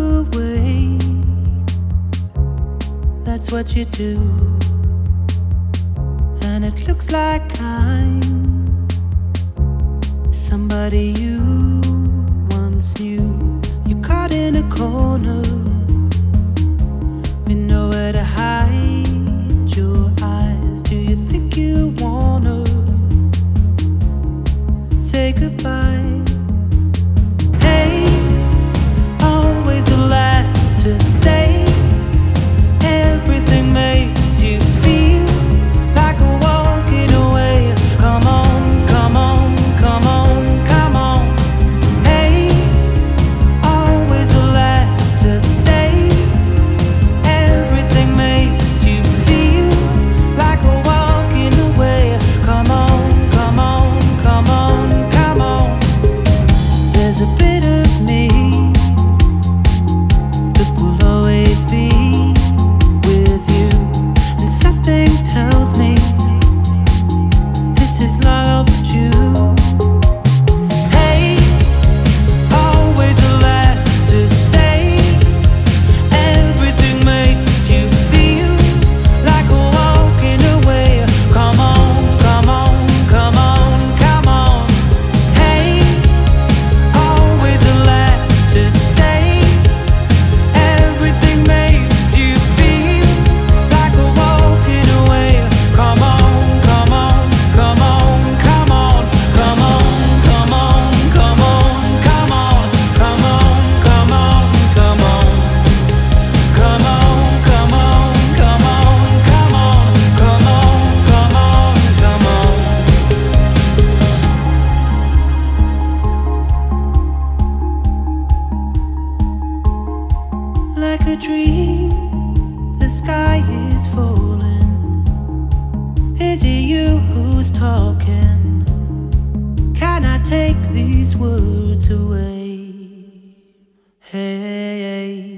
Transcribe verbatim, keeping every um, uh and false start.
away. That's what you do. And it looks like I'm somebody you once knew. You're caught in a corner with nowhere to hide your eyes. Do you think you wanna say goodbye? Hey, always the last to say. Everything makes you feel like a walking away. Come on, come on, come on, come on. Hey, always the last to say. Everything makes you feel like a walking away. Come on, come on, come on, come on. There's a bit of me that will always be with you, and something tells me this is love due. Hey, always the last to say. Everything makes you feel like a walking away. Come on, come on, come on, come on. Hey, always the last to say. Everything makes you feel like a walking away. Come on, come on, come on, come on, come on, come on, come on, come on, come on, come on, come on, come on, come on, come on, come on, come on, come on, come on. Like a dream, the sky is falling. Is it you who's talking? Can I take these words away? Hey.